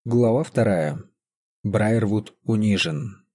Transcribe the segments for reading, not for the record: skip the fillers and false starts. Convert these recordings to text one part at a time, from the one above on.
Глава 2. Брайервуд унижен.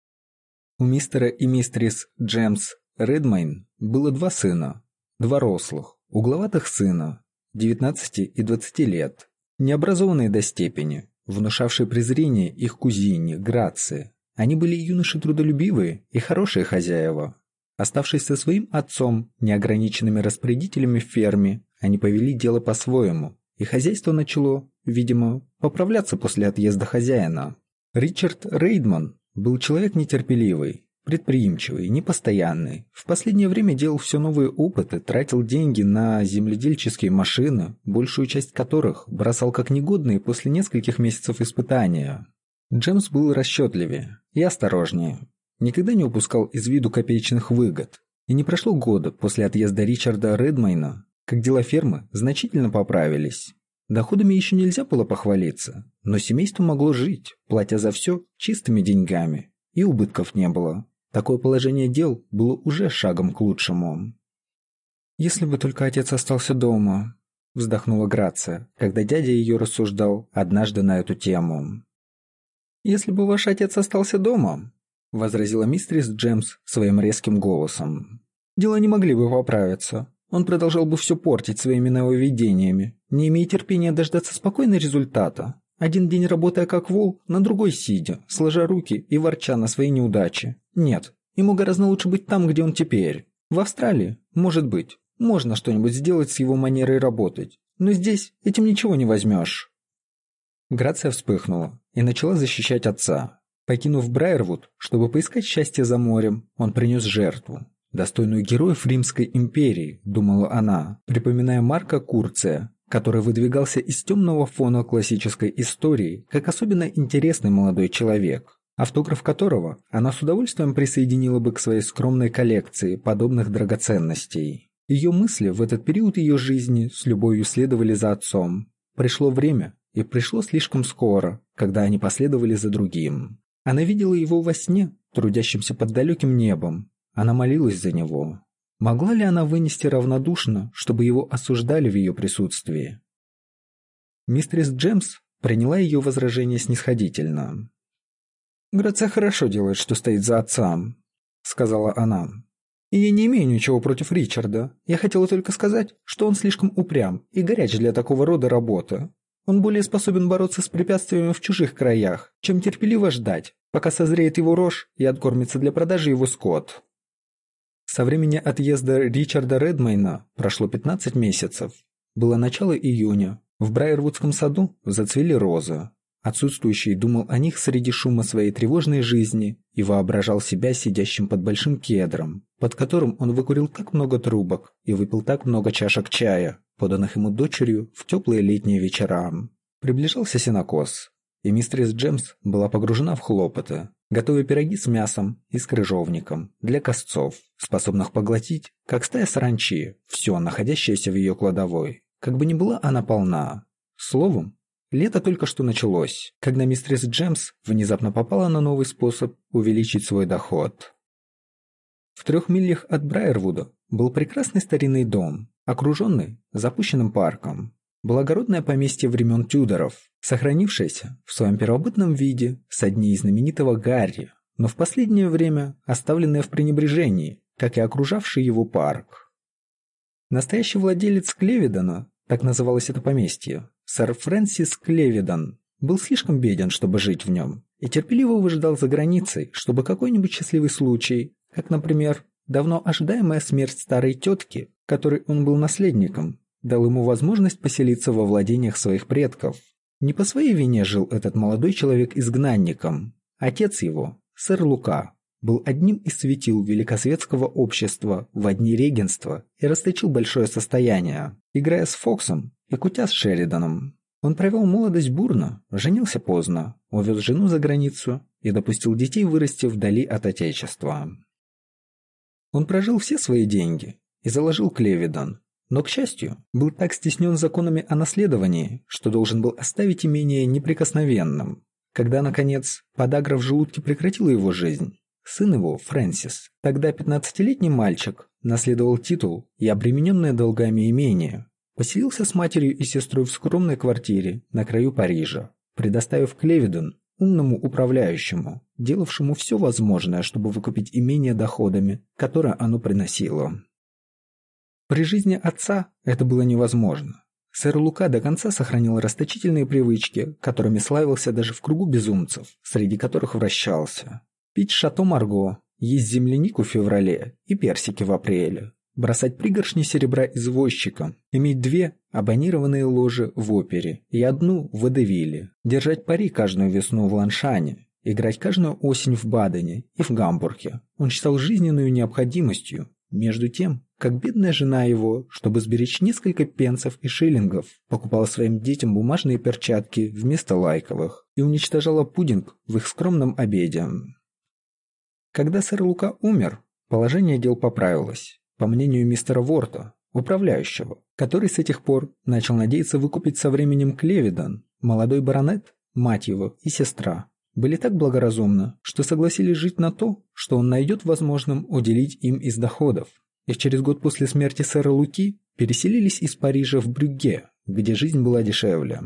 У мистера и мистерис Джемс Редмейн было два сына, два рослых, угловатых сына, 19 и 20 лет, необразованные до степени, внушавшие презрение их кузине Грации. Они были юноши трудолюбивые и хорошие хозяева. Оставшись со своим отцом, неограниченными распорядителями в ферме, они повели дело по-своему, и хозяйство начало, видимо, поправляться после отъезда хозяина. Ричард Рейдман был человек нетерпеливый, предприимчивый, непостоянный. В последнее время делал все новые опыты, тратил деньги на земледельческие машины, большую часть которых бросал как негодные после нескольких месяцев испытания. Джемс был расчетливее и осторожнее, никогда не упускал из виду копеечных выгод. И не прошло года после отъезда Ричарда Редмайна, как дела фермы значительно поправились. Доходами еще нельзя было похвалиться, но семейство могло жить, платя за все чистыми деньгами, и убытков не было. Такое положение дел было уже шагом к лучшему. «Если бы только отец остался дома», — вздохнула Грация, когда дядя ее рассуждал однажды на эту тему. «Если бы ваш отец остался дома», — возразила мистерис Джемс своим резким голосом, — «дела не могли бы поправиться. Он продолжал бы все портить своими нововведениями, не имея терпения дождаться спокойного результата. Один день работая как вол, на другой сидя, сложа руки и ворча на свои неудачи. Нет, ему гораздо лучше быть там, где он теперь. В Австралии, может быть, можно что-нибудь сделать с его манерой работать, но здесь этим ничего не возьмешь». Грация вспыхнула и начала защищать отца. Покинув Брайервуд, чтобы поискать счастье за морем, он принес жертву. Достойную героев Римской империи, думала она, припоминая Марка Курция, который выдвигался из темного фона классической истории как особенно интересный молодой человек, автограф которого она с удовольствием присоединила бы к своей скромной коллекции подобных драгоценностей. Ее мысли в этот период ее жизни с любовью следовали за отцом. Пришло время, и пришло слишком скоро, когда они последовали за другим. Она видела его во сне, трудящимся под далеким небом. Она молилась за него. Могла ли она вынести равнодушно, чтобы его осуждали в ее присутствии? Мистерис Джемс приняла ее возражение снисходительно. «Грация хорошо делает, что стоит за отцом», — сказала она. «И я не имею ничего против Ричарда. Я хотела только сказать, что он слишком упрям и горяч для такого рода работы. Он более способен бороться с препятствиями в чужих краях, чем терпеливо ждать, пока созреет его рожь и откормится для продажи его скот». Со времени отъезда Ричарда Редмейна прошло 15 месяцев. Было начало июня. В Брайервудском саду зацвели розы. Отсутствующий думал о них среди шума своей тревожной жизни и воображал себя сидящим под большим кедром, под которым он выкурил так много трубок и выпил так много чашек чая, поданных ему дочерью в теплые летние вечера. Приближался сенокос, и мистерис Джемс была погружена в хлопоты, готовя пироги с мясом и с крыжовником для косцов, способных поглотить, как стая саранчи, все находящееся в ее кладовой, как бы ни была она полна. Словом, лето только что началось, когда мистерис Джемс внезапно попала на новый способ увеличить свой доход. В 3 милях от Брайервуда был прекрасный старинный дом, окруженный запущенным парком. Благородное поместье времен Тюдоров, сохранившееся в своем первобытном виде со дней знаменитого Гарри, но в последнее время оставленное в пренебрежении, как и окружавший его парк. Настоящий владелец Клевидона, так называлось это поместье, сэр Фрэнсис Клевидон, был слишком беден, чтобы жить в нем, и терпеливо выжидал за границей, чтобы какой-нибудь счастливый случай, как, например, давно ожидаемая смерть старой тетки, которой он был наследником, дал ему возможность поселиться во владениях своих предков. Не по своей вине жил этот молодой человек изгнанником. Отец его, сэр Лука, был одним из светил великосветского общества в дни регенства и расточил большое состояние, играя с Фоксом и кутя с Шериданом. Он провел молодость бурно, женился поздно, увез жену за границу и допустил детей вырасти вдали от отечества. Он прожил все свои деньги и заложил Клевидон, но, к счастью, был так стеснен законами о наследовании, что должен был оставить имение неприкосновенным. Когда, наконец, подагра в желудке прекратила его жизнь, сын его, Фрэнсис, тогда 15-летний мальчик, наследовал титул и обремененное долгами имение, поселился с матерью и сестрой в скромной квартире на краю Парижа, предоставив Клевидон умному управляющему, делавшему все возможное, чтобы выкупить имение доходами, которые оно приносило. При жизни отца это было невозможно. Сэр Лука до конца сохранил расточительные привычки, которыми славился даже в кругу безумцев, среди которых вращался. Пить шато Марго, есть землянику в феврале и персики в апреле, бросать пригоршни серебра извозчикам, иметь 2 абонированные ложи в опере и 1 в водевиле, держать пари каждую весну в Ланшане, играть каждую осень в Бадене и в Гамбурге. Он считал жизненную необходимостью. Между тем, как бедная жена его, чтобы сберечь несколько пенсов и шиллингов, покупала своим детям бумажные перчатки вместо лайковых и уничтожала пудинг в их скромном обеде. Когда сэр Лука умер, положение дел поправилось, по мнению мистера Ворта, управляющего, который с этих пор начал надеяться выкупить со временем Клевидон. Молодой баронет, мать его и сестра были так благоразумны, что согласились жить на то, что он найдет возможным уделить им из доходов, и через год после смерти сэра Луки переселились из Парижа в Брюгге, где жизнь была дешевле.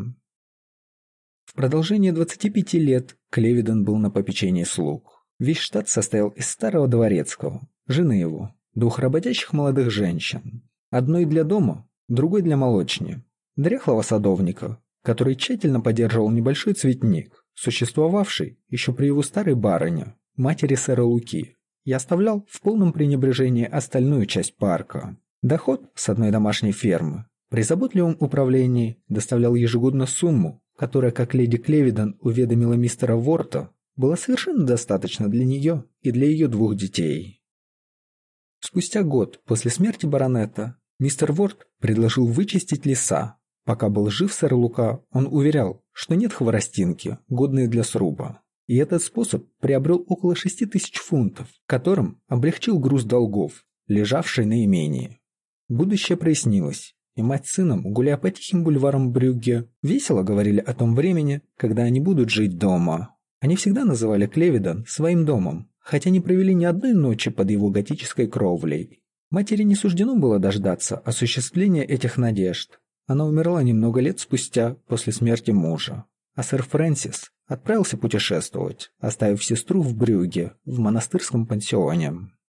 В продолжение 25 лет Клевидон был на попечении слуг. Весь штат состоял из старого дворецкого, жены его, 2 работящих молодых женщин, одной для дома, другой для молочни, дряхлого садовника, который тщательно поддерживал небольшой цветник, существовавший еще при его старой барыне, матери сэра Луки, и оставлял в полном пренебрежении остальную часть парка. Доход с одной домашней фермы при заботливом управлении доставлял ежегодно сумму, которая, как леди Клевидон уведомила мистера Ворта, была совершенно достаточна для нее и для ее 2 детей. Спустя год после смерти баронета мистер Ворт предложил вычистить леса. Пока был жив сэр Лука, он уверял, что нет хворостинки, годной для сруба. И этот способ приобрел около 6000 фунтов, которым облегчил груз долгов, лежавший на имении. Будущее прояснилось, и мать с сыном, гуляя по тихим бульварам Брюгге, весело говорили о том времени, когда они будут жить дома. Они всегда называли Клевидон своим домом, хотя не провели ни одной ночи под его готической кровлей. Матери не суждено было дождаться осуществления этих надежд. Она умерла немного лет спустя после смерти мужа, а сэр Фрэнсис отправился путешествовать, оставив сестру в Брюгге, в монастырском пансионе.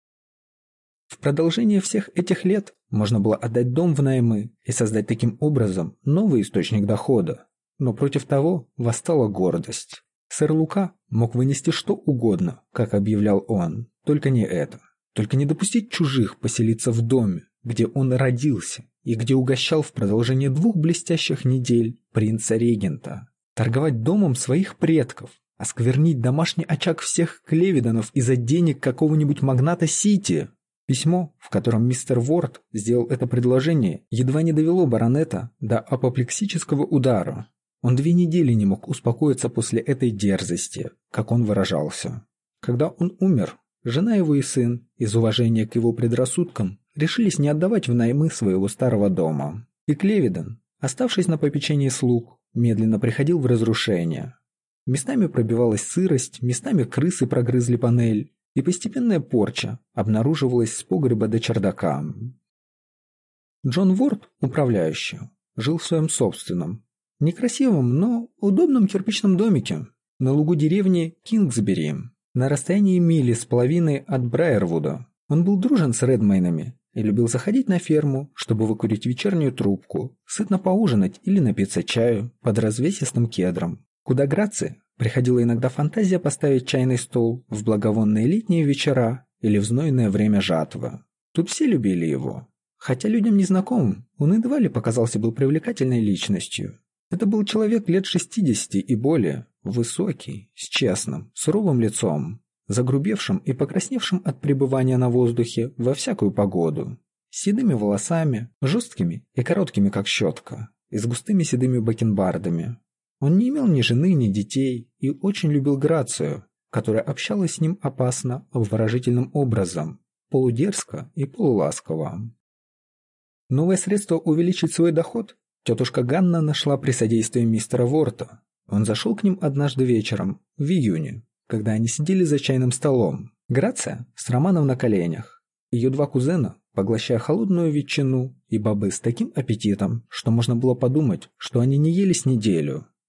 В продолжение всех этих лет можно было отдать дом в наймы и создать таким образом новый источник дохода, но против того восстала гордость. Сэр Лука мог вынести что угодно, как объявлял он, только не это. Только не допустить чужих поселиться в доме, где он родился и где угощал в продолжение 2 блестящих недель принца-регента. Торговать домом своих предков, осквернить домашний очаг всех Клевидонов из-за денег какого-нибудь магната Сити. Письмо, в котором мистер Ворт сделал это предложение, едва не довело баронета до апоплексического удара. Он 2 недели не мог успокоиться после этой дерзости, как он выражался. Когда он умер, жена его и сын, из уважения к его предрассудкам, решились не отдавать в наймы своего старого дома. И Клевидон, оставшись на попечении слуг, медленно приходил в разрушение. Местами пробивалась сырость, местами крысы прогрызли панель, и постепенная порча обнаруживалась с погреба до чердака. Джон Ворт, управляющий, жил в своем собственном, некрасивом, но удобном кирпичном домике на лугу деревни Кингсбери, на расстоянии мили с половиной от Брайервуда. Он был дружен с Редмейнами и любил заходить на ферму, чтобы выкурить вечернюю трубку, сытно поужинать или напиться чаю под развесистым кедром. Куда Грации приходила иногда фантазия поставить чайный стол в благовонные летние вечера или в знойное время жатвы. Тут все любили его. Хотя людям незнакомым он едва ли показался бы привлекательной личностью. Это был человек лет 60 и более, высокий, с честным, суровым лицом, загрубевшим и покрасневшим от пребывания на воздухе во всякую погоду, с седыми волосами, жесткими и короткими как щетка, и с густыми седыми бакенбардами. Он не имел ни жены, ни детей и очень любил Грацию, которая общалась с ним опасно, обворожительным образом, полудерзко и полуласково. Новое средство увеличить свой доход тетушка Ганна нашла при содействии мистера Ворта. Он зашел к ним однажды вечером, в июне, когда они сидели за чайным столом. Грация с Романом на коленях. Ее 2 кузена, поглощая холодную ветчину и бобы с таким аппетитом, что можно было подумать, что они не ели с неделю.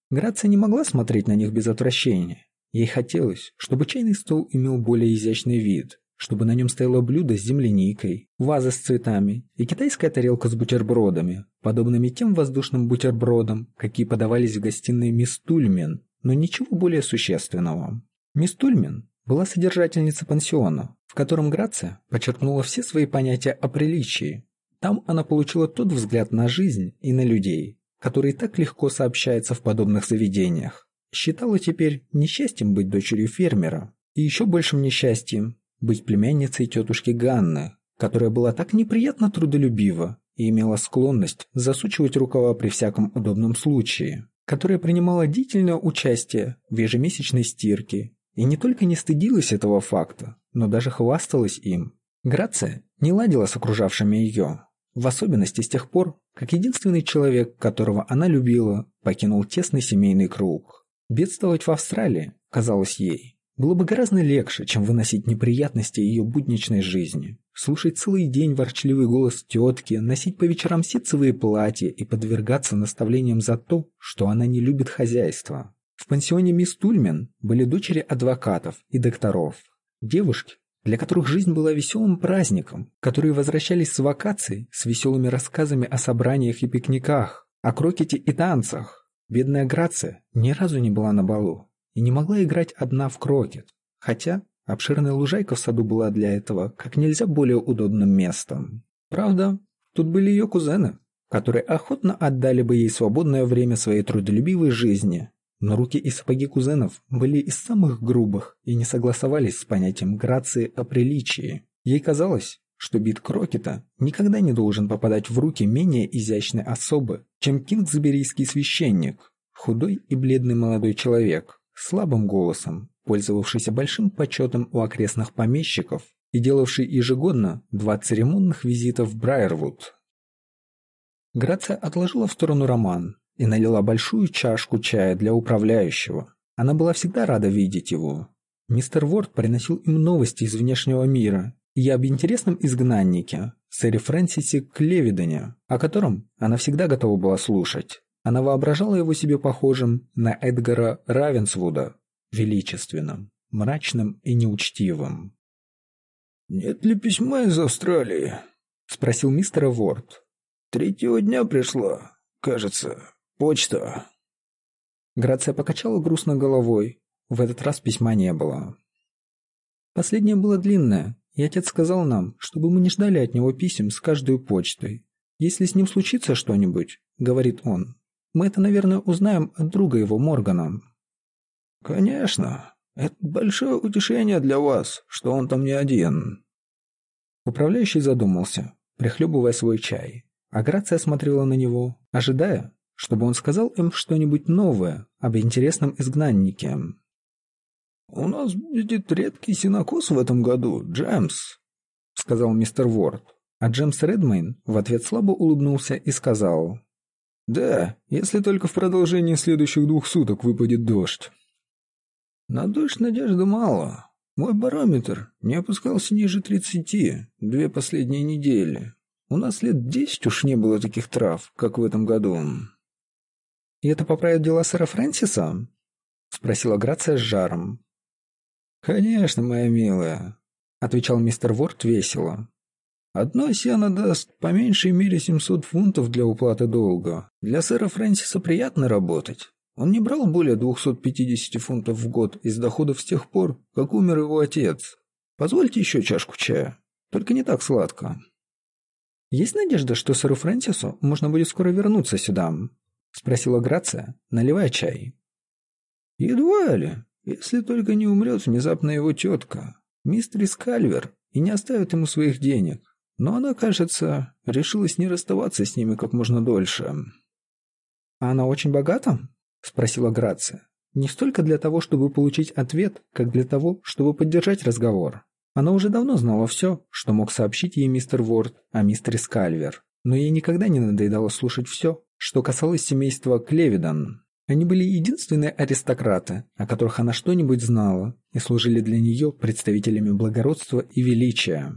Грация не могла смотреть на них без отвращения. Ей хотелось, чтобы чайный стол имел более изящный вид, чтобы на нем стояло блюдо с земляникой, ваза с цветами и китайская тарелка с бутербродами, подобными тем воздушным бутербродам, какие подавались в гостиной мисс Тульмен, но ничего более существенного. Мисс Тульмен была содержательницей пансиона, в котором Грация почерпнула все свои понятия о приличии. Там она получила тот взгляд на жизнь и на людей, который так легко сообщается в подобных заведениях. Считала теперь несчастьем быть дочерью фермера, и еще большим несчастьем быть племянницей тетушки Ганны, которая была так неприятно трудолюбива и имела склонность засучивать рукава при всяком удобном случае, которая принимала деятельное участие в ежемесячной стирке и не только не стыдилась этого факта, но даже хвасталась им. Грация не ладила с окружавшими ее, в особенности с тех пор, как единственный человек, которого она любила, покинул тесный семейный круг. Бедствовать в Австралии, казалось ей, было бы гораздо легче, чем выносить неприятности ее будничной жизни, слушать целый день ворчливый голос тетки, носить по вечерам ситцевые платья и подвергаться наставлениям за то, что она не любит хозяйство. В пансионе мисс Тульмен были дочери адвокатов и докторов, девушки, для которых жизнь была веселым праздником, которые возвращались с вакаций с веселыми рассказами о собраниях и пикниках, о крокете и танцах. Бедная Грация ни разу не была на балу и не могла играть одна в крокет, хотя обширная лужайка в саду была для этого как нельзя более удобным местом. Правда, тут были ее кузены, которые охотно отдали бы ей свободное время своей трудолюбивой жизни, но руки и сапоги кузенов были из самых грубых и не согласовались с понятием Грации о приличии. Ей казалось, что бит крокета никогда не должен попадать в руки менее изящной особы, чем кингсберийский священник, худой и бледный молодой человек, слабым голосом, пользовавшийся большим почетом у окрестных помещиков и делавший ежегодно 2 церемонных визита в Брайервуд. Грация отложила в сторону роман и налила большую чашку чая для управляющего. Она была всегда рада видеть его. Мистер Ворд приносил им новости из внешнего мира и об интересном изгнаннике, сэре Фрэнсисе Клевидоне, о котором она всегда готова была слушать. Она воображала его себе похожим на Эдгара Равенсвуда, величественным, мрачным и неучтивым. «Нет ли письма из Австралии?» — спросил мистер Ворд. «3-го дня пришла, кажется, почта». Грация покачала грустно головой. В этот раз письма не было. Последнее было длинное, и отец сказал нам, чтобы мы не ждали от него писем с каждой почтой. Если с ним случится что-нибудь, говорит он, мы это, наверное, узнаем от друга его Моргана. «Конечно, это большое утешение для вас, что он там не один». Управляющий задумался, прихлебывая свой чай, а Грация смотрела на него, ожидая, чтобы он сказал им что-нибудь новое об интересном изгнаннике. «У нас будет редкий сенокос в этом году, Джемс», — сказал мистер Ворд, а Джемс Редмейн в ответ слабо улыбнулся и сказал: «Да, если только в продолжении следующих 2 суток выпадет дождь». «На дождь надежды мало. Мой барометр не опускался ниже 30 2 последние недели. У нас лет 10 уж не было таких трав, как в этом году». «И это поправит дела сэра Фрэнсиса?» — спросила Грация с жаром. «Конечно, моя милая», — отвечал мистер Ворд весело. «Одно сено даст по меньшей мере 700 фунтов для уплаты долга. Для сэра Фрэнсиса приятно работать. Он не брал более 250 фунтов в год из доходов с тех пор, как умер его отец. Позвольте еще чашку чая, только не так сладко». «Есть надежда, что сэру Фрэнсису можно будет скоро вернуться сюда?» — спросила Грация, наливая чай. «Едва ли, если только не умрет внезапно его тетка, мистерис Кальвер, и не оставит ему своих денег. Но она, кажется, решилась не расставаться с ними как можно дольше». «А она очень богата?» — спросила Грация. Не столько для того, чтобы получить ответ, как для того, чтобы поддержать разговор. Она уже давно знала все, что мог сообщить ей мистер Ворд о мистерис Кальвер, но ей никогда не надоедало слушать все, что касалось семейства Клевидон. Они были единственные аристократы, о которых она что-нибудь знала, и служили для нее представителями благородства и величия.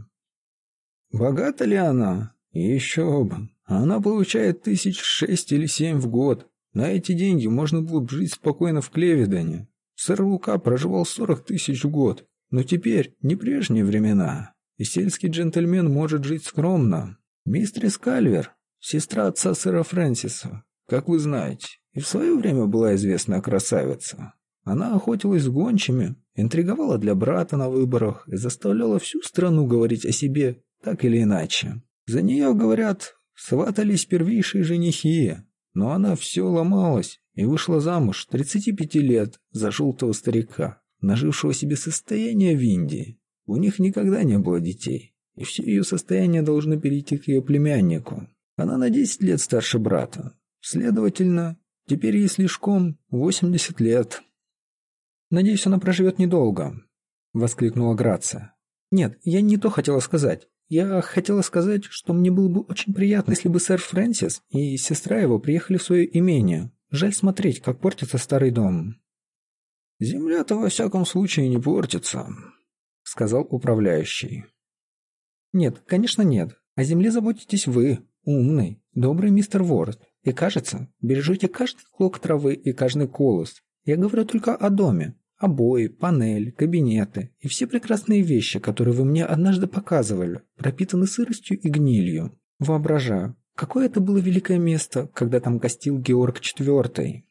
«Богата ли она? Еще бы. Она получает 6 или 7 в год, На эти деньги можно было бы жить спокойно в Клевидоне. Сэр Лука проживал 40 тысяч в год, но теперь не прежние времена, и сельский джентльмен может жить скромно. Мистерис Кальвер, сестра отца сэра Фрэнсиса, как вы знаете, и в свое время была известная красавица. Она охотилась с гончими, интриговала для брата на выборах и заставляла всю страну говорить о себе так или иначе. За нее, говорят, сватались первейшие женихи, но она все ломалась и вышла замуж 35 лет за желтого старика, нажившего себе состояние в Индии. У них никогда не было детей, и все ее состояние должно перейти к ее племяннику. Она на 10 лет старше брата. Следовательно, теперь ей слишком 80 лет. «Надеюсь, она проживет недолго», — воскликнула Грация. «Нет, я не то хотела сказать. Я хотела сказать, что мне было бы очень приятно, если бы сэр Фрэнсис и сестра его приехали в свое имение. Жаль смотреть, как портится старый дом». «Земля-то во всяком случае не портится», — сказал управляющий. «Нет, конечно нет. О земле заботитесь вы, умный, добрый мистер Ворд. И, кажется, бережете каждый клок травы и каждый колос. Я говорю только о доме. Обои, панель, кабинеты и все прекрасные вещи, которые вы мне однажды показывали, пропитаны сыростью и гнилью. Воображаю, какое это было великое место, когда там гостил Георг IV».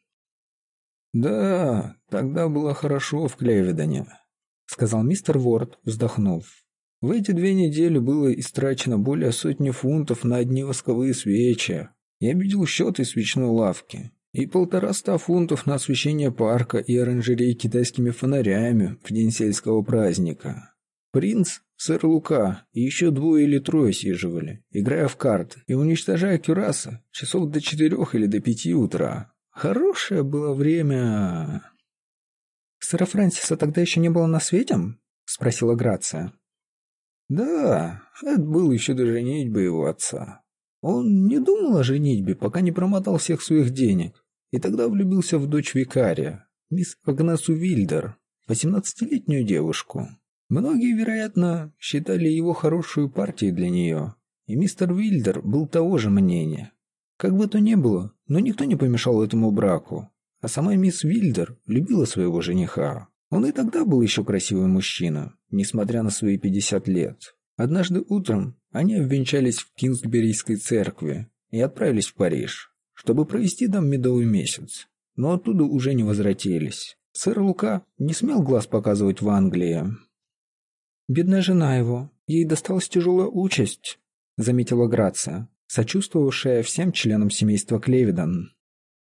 «Да, тогда было хорошо в Клевидоне», — сказал мистер Ворд, вздохнув. «В эти 2 недели было истрачено более 100 фунтов на одни восковые свечи. Я видел счеты свечной лавки. И 150 фунтов на освещение парка и оранжерей китайскими фонарями в день сельского праздника. Принц, сэр Лука и еще 2 или 3 сиживали, играя в карты и уничтожая кюраса часов до 4 или до 5 утра. Хорошее было время». «Сэра Фрэнсиса тогда еще не было на свете?» — спросила Грация. «Да, это был еще до женитьбы его отца. Он не думал о женитьбе, пока не промотал всех своих денег, и тогда влюбился в дочь викария, мисс Агнесу Вильдер, 18-летнюю девушку. Многие, вероятно, считали его хорошую партией для нее, и мистер Вильдер был того же мнения. Как бы то ни было, но никто не помешал этому браку, а сама мисс Вильдер любила своего жениха. Он и тогда был еще красивый мужчина, несмотря на свои 50 лет. Однажды утром они обвенчались в Кингсберийской церкви и отправились в Париж, чтобы провести там медовый месяц, но оттуда уже не возвратились. Сэр Лука не смел глаз показывать в Англии. «Бедная жена его, ей досталась тяжелая участь», — заметила Грация, сочувствовавшая всем членам семейства Клевидон.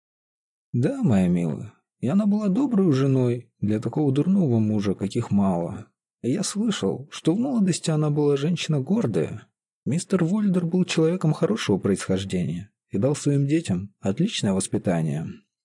«Да, моя милая, и она была доброй женой для такого дурного мужа, каких мало. И я слышал, что в молодости она была женщина гордая. Мистер Вольдер был человеком хорошего происхождения и дал своим детям отличное воспитание».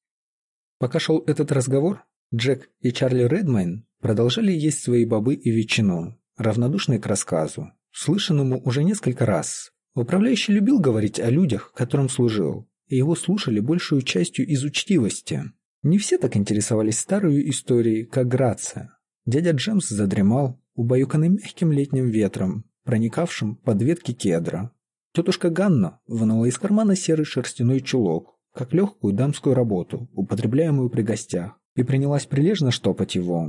Пока шел этот разговор, Джек и Чарли Редмайн продолжали есть свои бобы и ветчину, равнодушные к рассказу, слышанному уже несколько раз. Управляющий любил говорить о людях, которым служил, и его слушали большую частью из учтивости. Не все так интересовались старой историей, как Грация. Дядя Джемс задремал, убаюканный мягким летним ветром, проникавшим под ветки кедра. Тетушка Ганна вынула из кармана серый шерстяной чулок, как легкую дамскую работу, употребляемую при гостях, и принялась прилежно штопать его.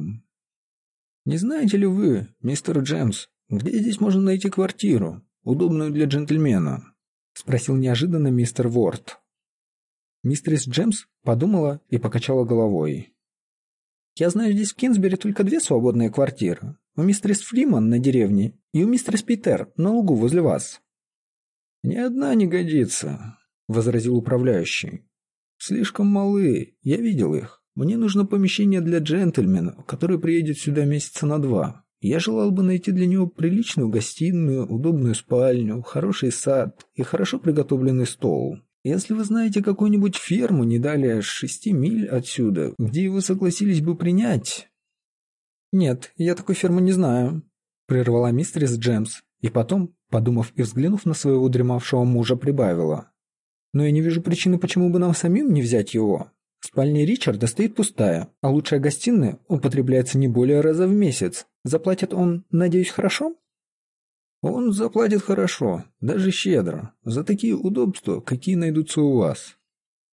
«Не знаете ли вы, мистер Джемс, где здесь можно найти квартиру, удобную для джентльмена?» — спросил неожиданно мистер Ворд. Мистерис Джемс подумала и покачала головой. «Я знаю здесь в Кинсбери только 2 свободные квартиры. У мистерис Фриман на деревне и у мистерис Питер на лугу возле вас». «Ни одна не годится», — возразил управляющий. «Слишком малы, я видел их. Мне нужно помещение для джентльмена, который приедет сюда месяца на 2. Я желал бы найти для него приличную гостиную, удобную спальню, хороший сад и хорошо приготовленный стол. Если вы знаете какую-нибудь ферму не далее 6 миль отсюда, где его согласились бы принять...» «Нет, я такой фермы не знаю», — прервала мистерис Джемс, и потом, подумав и взглянув на своего дремавшего мужа, прибавила. «Но я не вижу причины, почему бы нам самим не взять его. Спальня Ричарда стоит пустая, а лучшая гостиная употребляется не более раза в месяц. Заплатит он, надеюсь, хорошо?» «Он заплатит хорошо, даже щедро, за такие удобства, какие найдутся у вас».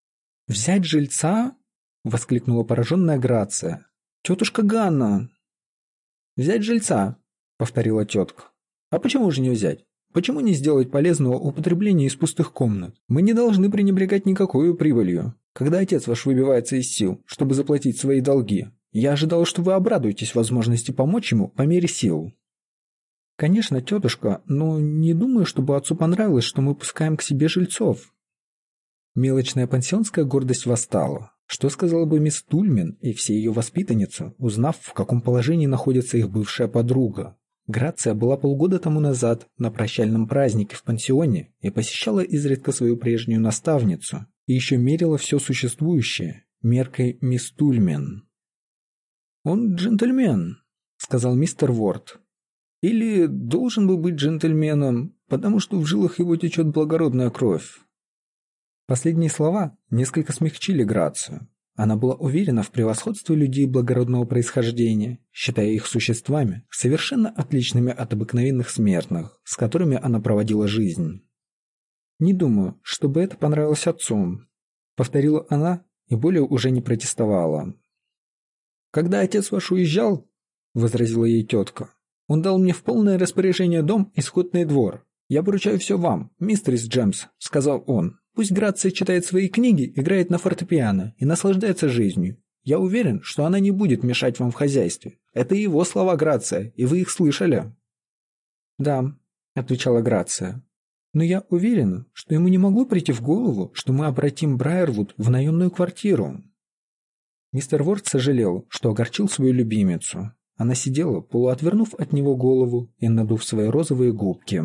«Взять жильца?» — воскликнула пораженная Грация. «Тетушка Ганна!» «Взять жильца», — повторила тетка. «А почему же не взять? Почему не сделать полезного употребления из пустых комнат? Мы не должны пренебрегать никакой прибылью. Когда отец ваш выбивается из сил, чтобы заплатить свои долги, я ожидал, что вы обрадуетесь возможности помочь ему по мере сил». «Конечно, тетушка, но не думаю, чтобы отцу понравилось, что мы пускаем к себе жильцов». Мелочная пансионская гордость восстала. Что сказала бы мисс Тульмен и все ее воспитанницы, узнав, в каком положении находится их бывшая подруга? Грация была полгода тому назад на прощальном празднике в пансионе и посещала изредка свою прежнюю наставницу, и еще мерила все существующее меркой мисс Тульмен. «Он джентльмен», — сказал мистер Ворд. «Или должен был быть джентльменом, потому что в жилах его течет благородная кровь». Последние слова несколько смягчили Грацию. Она была уверена в превосходстве людей благородного происхождения, считая их существами, совершенно отличными от обыкновенных смертных, с которыми она проводила жизнь. «Не думаю, чтобы это понравилось отцу», — повторила она и более уже не протестовала. «Когда отец ваш уезжал, — возразила ей тетка, — он дал мне в полное распоряжение дом и скотный двор. Я поручаю все вам, мистерис Джемс, — сказал он. Пусть Грация читает свои книги, играет на фортепиано и наслаждается жизнью. Я уверен, что она не будет мешать вам в хозяйстве. Это его слова, Грация, и вы их слышали». «Да», — отвечала Грация. «Но я уверена, что ему не могло прийти в голову, что мы обратим Брайервуд в наемную квартиру». Мистер Ворд сожалел, что огорчил свою любимицу. Она сидела, полуотвернув от него голову и надув свои розовые губки.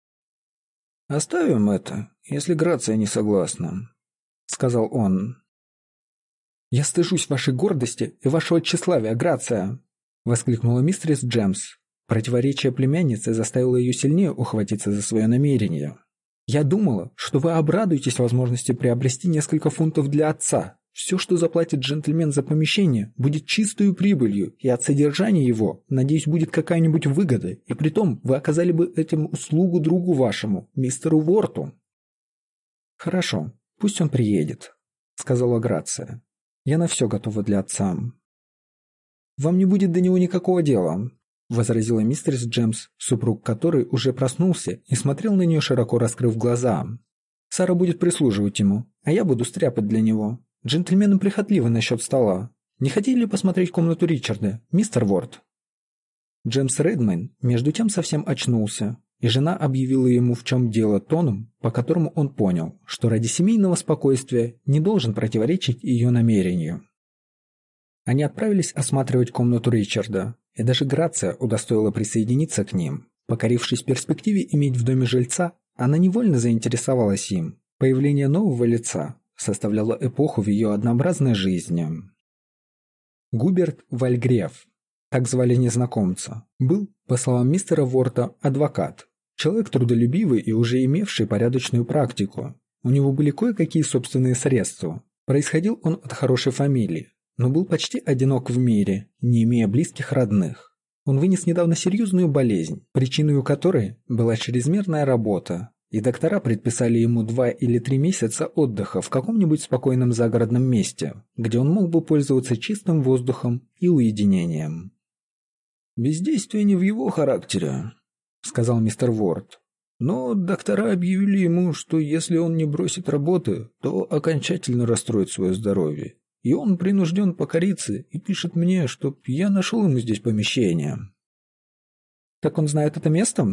«Оставим это, если Грация не согласна», — сказал он. «Я стыжусь вашей гордости и вашего тщеславия, Грация!» — воскликнула мистерис Джемс. Противоречие племянницы заставило ее сильнее ухватиться за свое намерение. «Я думала, что вы обрадуетесь возможности приобрести несколько фунтов для отца. Все, что заплатит джентльмен за помещение, будет чистой прибылью, и от содержания его, надеюсь, будет какая-нибудь выгода, и притом вы оказали бы этим услугу другу вашему, мистеру Ворту». «Хорошо, пусть он приедет», — сказала Грация. «Я на все готова для отца». «Вам не будет до него никакого дела», — возразила мистерис Джемс, супруг которой уже проснулся и смотрел на нее, широко раскрыв глаза. «Сара будет прислуживать ему, а я буду стряпать для него. Джентльмены прихотливы насчет стола. Не хотели ли посмотреть комнату Ричарда, мистер Ворд?» Джемс Редмейн между тем совсем очнулся, и жена объявила ему, в чем дело, тоном, по которому он понял, что ради семейного спокойствия не должен противоречить ее намерению. Они отправились осматривать комнату Ричарда, и даже Грация удостоила присоединиться к ним. Покорившись перспективе иметь в доме жильца, она невольно заинтересовалась им. Появление нового лица составляло эпоху в ее однообразной жизни. Губерт Вальгреф, так звали незнакомца, был, по словам мистера Ворта, адвокат, человек трудолюбивый и уже имевший порядочную практику. У него были кое-какие собственные средства. Происходил он от хорошей фамилии, но был почти одинок в мире, не имея близких родных. Он вынес недавно серьезную болезнь, причиной которой была чрезмерная работа, и доктора предписали ему 2 или 3 месяца отдыха в каком-нибудь спокойном загородном месте, где он мог бы пользоваться чистым воздухом и уединением. «Бездействие не в его характере», — сказал мистер Ворд. «Но доктора объявили ему, что если он не бросит работы, то окончательно расстроит свое здоровье. И он принужден покориться и пишет мне, чтоб я нашел ему здесь помещение». «Так он знает это место?»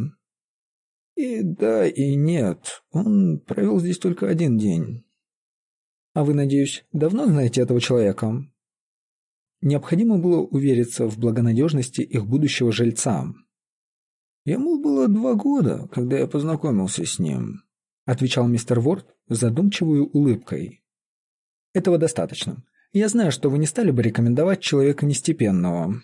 «И да, и нет. Он провел здесь только 1 день». «А вы, надеюсь, давно знаете этого человека?» Необходимо было увериться в благонадежности их будущего жильца. «Ему было 2 года, когда я познакомился с ним», — отвечал мистер Ворд с задумчивой улыбкой. «Этого достаточно. Я знаю, что вы не стали бы рекомендовать человека нестепенного».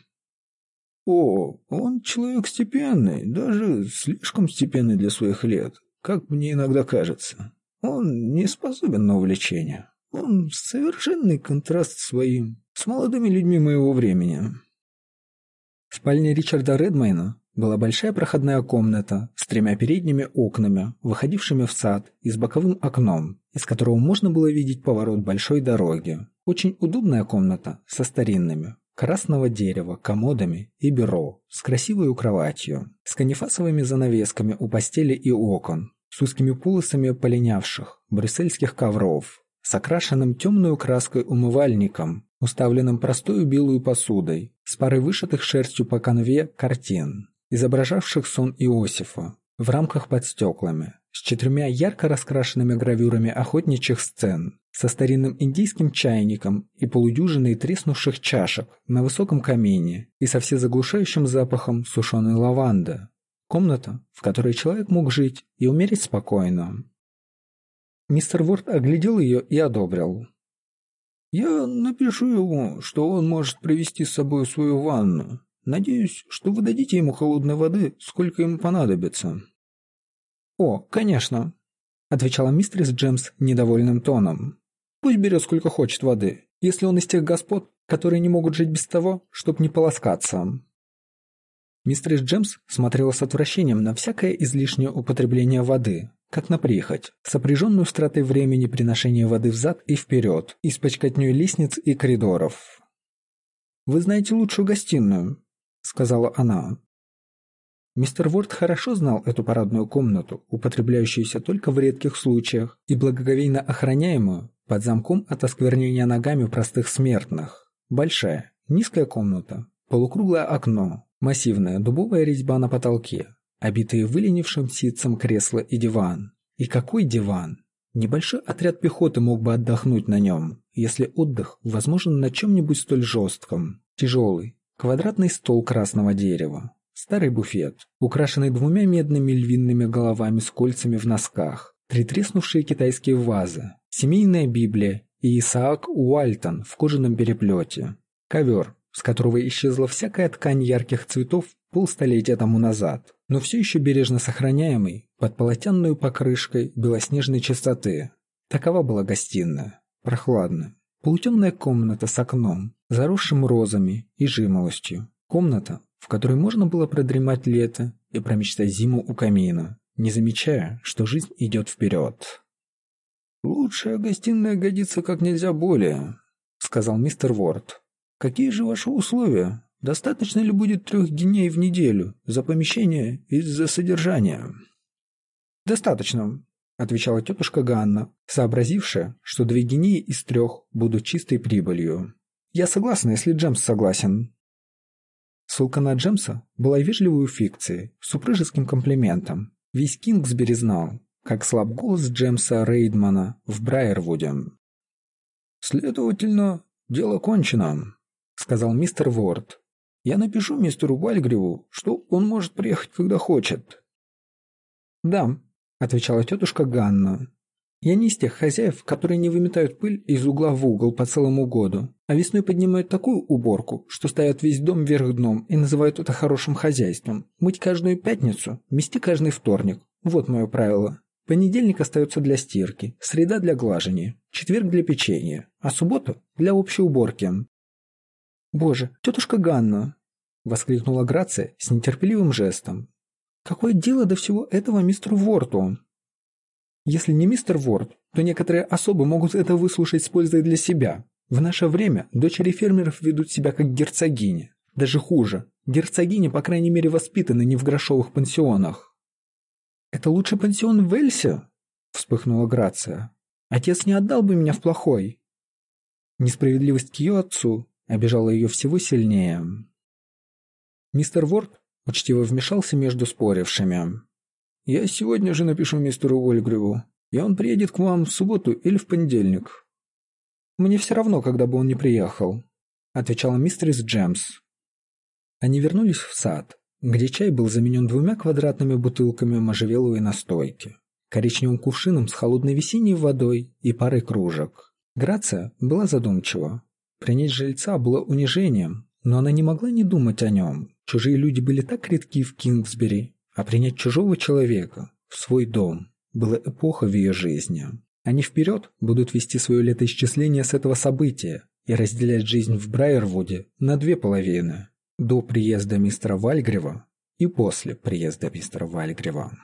«О, он человек степенный, даже слишком степенный для своих лет, как мне иногда кажется. Он не способен на увлечение. Он совершенный контраст с молодыми людьми моего времени». В спальне Ричарда Редмейна была большая проходная комната с 3 передними окнами, выходившими в сад, и с боковым окном, из которого можно было видеть поворот большой дороги. Очень удобная комната со старинными, красного дерева, комодами и бюро, с красивой кроватью, с канифасовыми занавесками у постели и окон, с узкими полосами полинявших брюссельских ковров, с окрашенным темную краской умывальником, уставленным простою белую посудой, с парой вышитых шерстью по канве картин, изображавших сон Иосифа, в рамках под стеклами, с 4 ярко раскрашенными гравюрами охотничьих сцен, со старинным индийским чайником и полудюжиной треснувших чашек на высоком камине и со всезаглушающим запахом сушеной лаванды. Комната, в которой человек мог жить и умереть спокойно. Мистер Ворд оглядел ее и одобрил. «Я напишу ему, что он может привезти с собой свою ванну. Надеюсь, что вы дадите ему холодной воды, сколько ему понадобится». «О, конечно», — отвечала мистерис Джемс недовольным тоном. «Пусть берет сколько хочет воды, если он из тех господ, которые не могут жить без того, чтоб не полоскаться». Мистерис Джемс смотрела с отвращением на всякое излишнее употребление воды, как на прихоть, сопряженную с тратой времени при ношении воды взад и вперед, испачкатней лестниц и коридоров. «Вы знаете лучшую гостиную», — сказала она. Мистер Ворд хорошо знал эту парадную комнату, употребляющуюся только в редких случаях и благоговейно охраняемую под замком от осквернения ногами простых смертных. Большая, низкая комната, полукруглое окно, массивная дубовая резьба на потолке, обитые выленившим ситцем кресла и диван. И какой диван! Небольшой отряд пехоты мог бы отдохнуть на нем, если отдых возможен на чем-нибудь столь жестком. Тяжелый, квадратный стол красного дерева, старый буфет, украшенный 2 медными львиными головами с кольцами в носках, 3 треснувшие китайские вазы, семейная Библия и Исаак Уальтон в кожаном переплете, ковер, с которого исчезла всякая ткань ярких цветов полстолетия тому назад, но все еще бережно сохраняемый под полотенную покрышкой белоснежной чистоты. Такова была гостиная, прохладная, полутемная комната с окном, заросшим розами и жимолостью, комната, в которой можно было продремать лето и промечтать зиму у камина, не замечая, что жизнь идет вперед. «Лучшая гостиная годится как нельзя более», — сказал мистер Ворд. «Какие же ваши условия? Достаточно ли будет 3 гиней в неделю за помещение и за содержание?» «Достаточно», — отвечала тетушка Ганна, сообразившая, что 2 гинеи из 3 будут чистой прибылью. «Я согласна, если Джемс согласен». Ссылка на Джемса была вежливой фикцией, супружеским комплиментом. Весь Кингсбери знал, как слаб голос Джемса Рейдмана в Брайервуде. «Следовательно, дело кончено», — сказал мистер Ворд. «Я напишу мистеру Вальгриву, что он может приехать, когда хочет». «Да», — отвечала тетушка Ганна. «Я не из тех хозяев, которые не выметают пыль из угла в угол по целому году, а весной поднимают такую уборку, что ставят весь дом вверх дном и называют это хорошим хозяйством. Мыть каждую пятницу, мести каждый вторник. Вот мое правило. Понедельник остается для стирки, среда для глажения, четверг для печенья, а суббота для общей уборки». «Боже, тетушка Ганна!» — воскликнула Грация с нетерпеливым жестом. «Какое дело до всего этого мистеру Ворту?» «Если не мистер Ворд, то некоторые особы могут это выслушать с пользой для себя. В наше время дочери фермеров ведут себя как герцогини. Даже хуже. Герцогини, по крайней мере, воспитаны не в грошовых пансионах». «Это лучший пансион в Уэльсе?» — вспыхнула Грация. «Отец не отдал бы меня в плохой». Несправедливость к ее отцу обижала ее всего сильнее. Мистер Ворд учтиво вмешался между спорившими. «Я сегодня же напишу мистеру Уальгриву, и он приедет к вам в субботу или в понедельник». «Мне все равно, когда бы он не приехал», — отвечала мистерис Джемс. Они вернулись в сад, где чай был заменен 2 квадратными бутылками можжевеловой настойки, коричневым кувшином с холодной весенней водой и парой кружек. Грация была задумчива. Принять жильца было унижением, но она не могла не думать о нем. Чужие люди были так редки в Кингсбери, а принять чужого человека в свой дом была эпоха в ее жизни. Они вперед будут вести свое летоисчисление с этого события и разделять жизнь в Брайервуде на 2 половины. До приезда мистера Вальгрива и после приезда мистера Вальгрева.